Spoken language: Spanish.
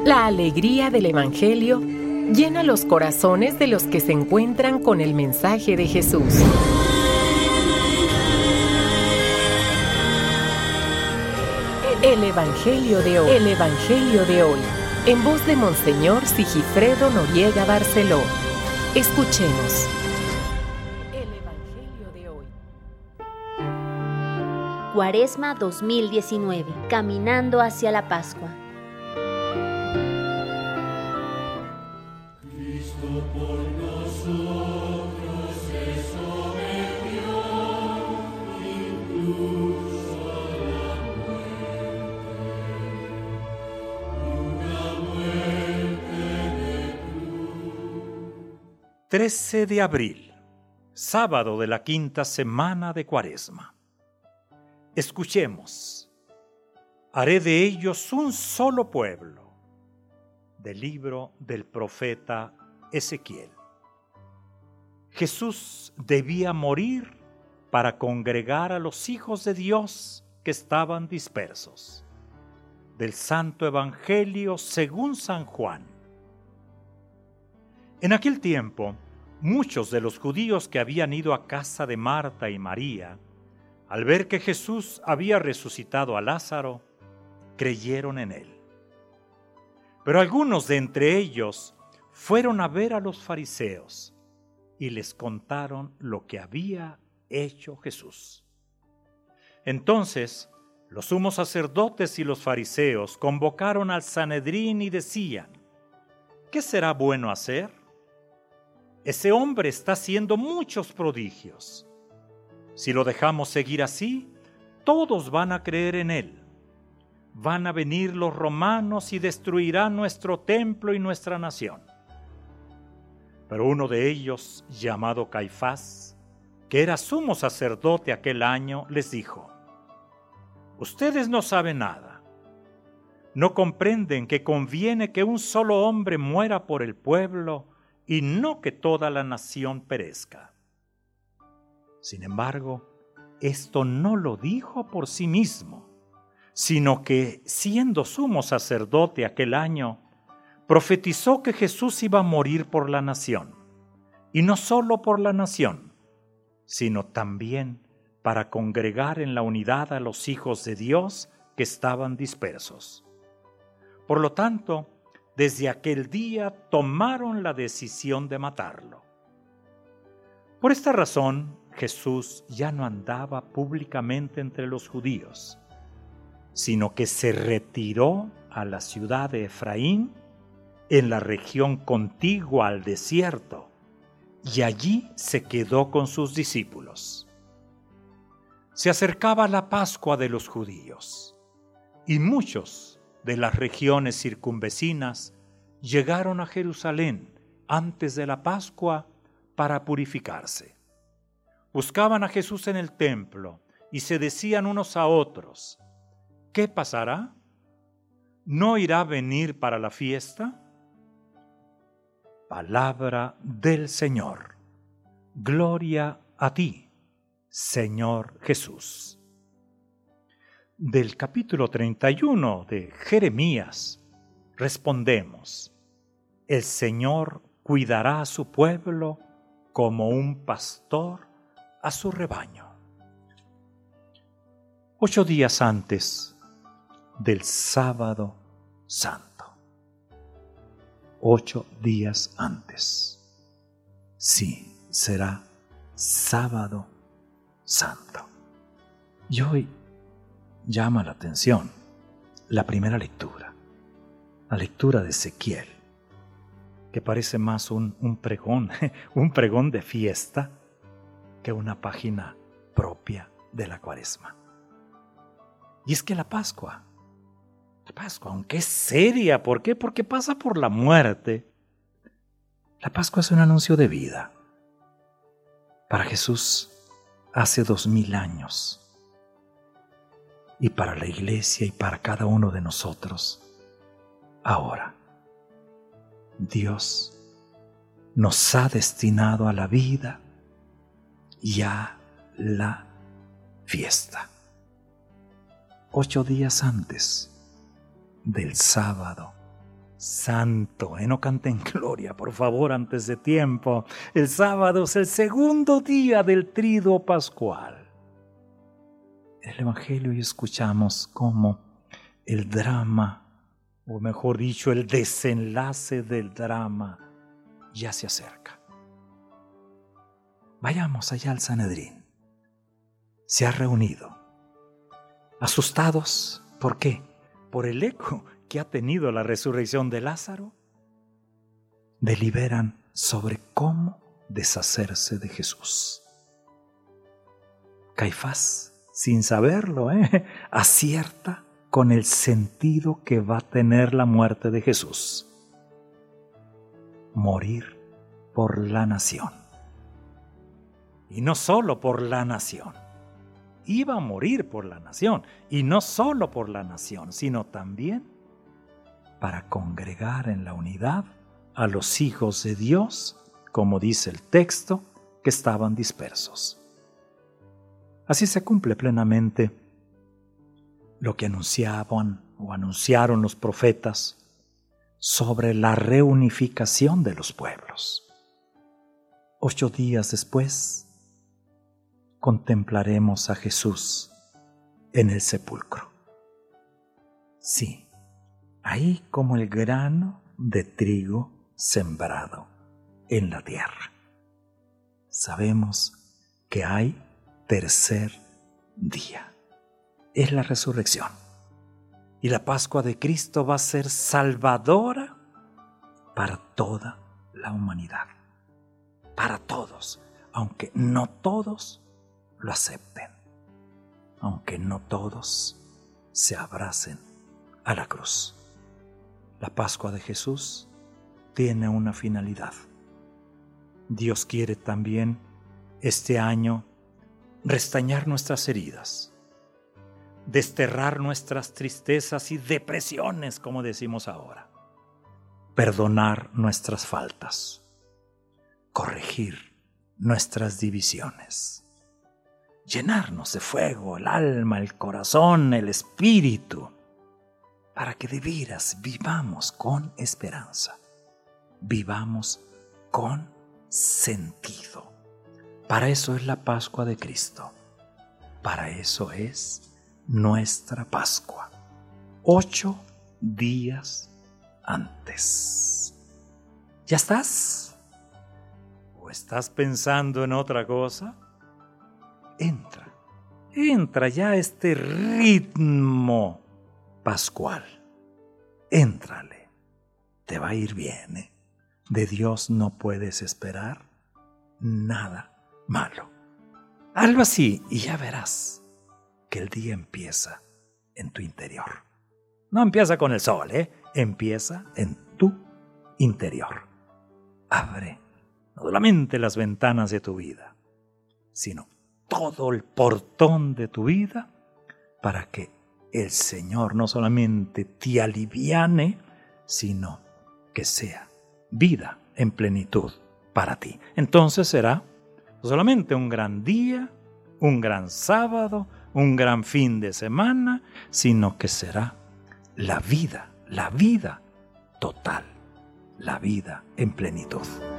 La alegría del Evangelio llena los corazones de los que se encuentran con el mensaje de Jesús. El Evangelio de hoy. El Evangelio de hoy. En voz de Monseñor Sigifredo Noriega Barceló. Escuchemos. El Evangelio de hoy. Cuaresma 2019. Caminando hacia la Pascua. El 13 de abril, sábado de la quinta semana de Cuaresma. Escuchemos. Haré de ellos un solo pueblo. Del libro del profeta Ezequiel. Jesús debía morir para congregar a los hijos de Dios que estaban dispersos. Del Santo Evangelio según San Juan. En aquel tiempo, muchos de los judíos que habían ido a casa de Marta y María, al ver que Jesús había resucitado a Lázaro, creyeron en él. Pero algunos de entre ellos fueron a ver a los fariseos y les contaron lo que había hecho Jesús. Entonces, los sumos sacerdotes y los fariseos convocaron al Sanedrín y decían: ¿qué será bueno hacer? Ese hombre está haciendo muchos prodigios. Si lo dejamos seguir así, todos van a creer en él. Van a venir los romanos y destruirán nuestro templo y nuestra nación. Pero uno de ellos, llamado Caifás, que era sumo sacerdote aquel año, les dijo: ustedes no saben nada. No comprenden que conviene que un solo hombre muera por el pueblo y no que toda la nación perezca. Sin embargo, esto no lo dijo por sí mismo, sino que, siendo sumo sacerdote aquel año, profetizó que Jesús iba a morir por la nación, y no solo por la nación, sino también para congregar en la unidad a los hijos de Dios que estaban dispersos. Por lo tanto, desde aquel día tomaron la decisión de matarlo. Por esta razón, Jesús ya no andaba públicamente entre los judíos, sino que se retiró a la ciudad de Efraín, en la región contigua al desierto, y allí se quedó con sus discípulos. Se acercaba la Pascua de los judíos, y muchos de las regiones circunvecinas llegaron a Jerusalén antes de la Pascua para purificarse. Buscaban a Jesús en el templo y se decían unos a otros: ¿qué pasará? ¿No irá a venir para la fiesta? Palabra del Señor. Gloria a ti, Señor Jesús. Del capítulo 31 de Jeremías respondemos: el Señor cuidará a su pueblo como un pastor a su rebaño. 8 días antes del sábado santo. 8 días antes. Sí, será sábado santo. Y hoy llama la atención la primera lectura, la lectura de Ezequiel, que parece más un pregón, un pregón de fiesta que una página propia de la Cuaresma. Y es que la Pascua, aunque es seria, ¿por qué? Porque pasa por la muerte. La Pascua es un anuncio de vida. Para Jesús hace 2000 años. Y para la Iglesia y para cada uno de nosotros, ahora, Dios nos ha destinado a la vida y a la fiesta. 8 días antes del sábado Santo, no canten gloria, por favor, antes de tiempo. El sábado es el segundo día del triduo pascual. En el Evangelio y escuchamos cómo el drama, o mejor dicho, el desenlace del drama ya se acerca. Vayamos allá al Sanedrín. Se ha reunido. Asustados, ¿por qué? Por el eco que ha tenido la resurrección de Lázaro. Deliberan sobre cómo deshacerse de Jesús. Caifás, sin saberlo, acierta con el sentido que va a tener la muerte de Jesús. Morir por la nación. Y no solo por la nación. Iba a morir por la nación. Y no solo por la nación, sino también para congregar en la unidad a los hijos de Dios, como dice el texto, que estaban dispersos. Así se cumple plenamente lo que anunciaron los profetas sobre la reunificación de los pueblos. 8 días después, contemplaremos a Jesús en el sepulcro. Sí, ahí como el grano de trigo sembrado en la tierra. Sabemos que hay tercer día. Es la resurrección. Y la Pascua de Cristo va a ser salvadora para toda la humanidad. Para todos, aunque no todos lo acepten, aunque no todos se abracen a la cruz. La Pascua de Jesús tiene una finalidad. Dios quiere también este año restañar nuestras heridas, desterrar nuestras tristezas y depresiones, como decimos ahora, perdonar nuestras faltas, corregir nuestras divisiones, llenarnos de fuego el alma, el corazón, el espíritu, para que de veras vivamos con esperanza, vivamos con sentido. Para eso es la Pascua de Cristo, para eso es nuestra Pascua, 8 días antes. ¿Ya estás? ¿O estás pensando en otra cosa? Entra ya a este ritmo pascual. Éntrale, te va a ir bien, De Dios no puedes esperar nada malo. Algo así y ya verás que el día empieza en tu interior. No empieza con el sol, empieza en tu interior. Abre no solamente las ventanas de tu vida, sino todo el portón de tu vida para que el Señor no solamente te aliviane, sino que sea vida en plenitud para ti. Entonces será no solamente un gran día, un gran sábado, un gran fin de semana, sino que será la vida total, la vida en plenitud.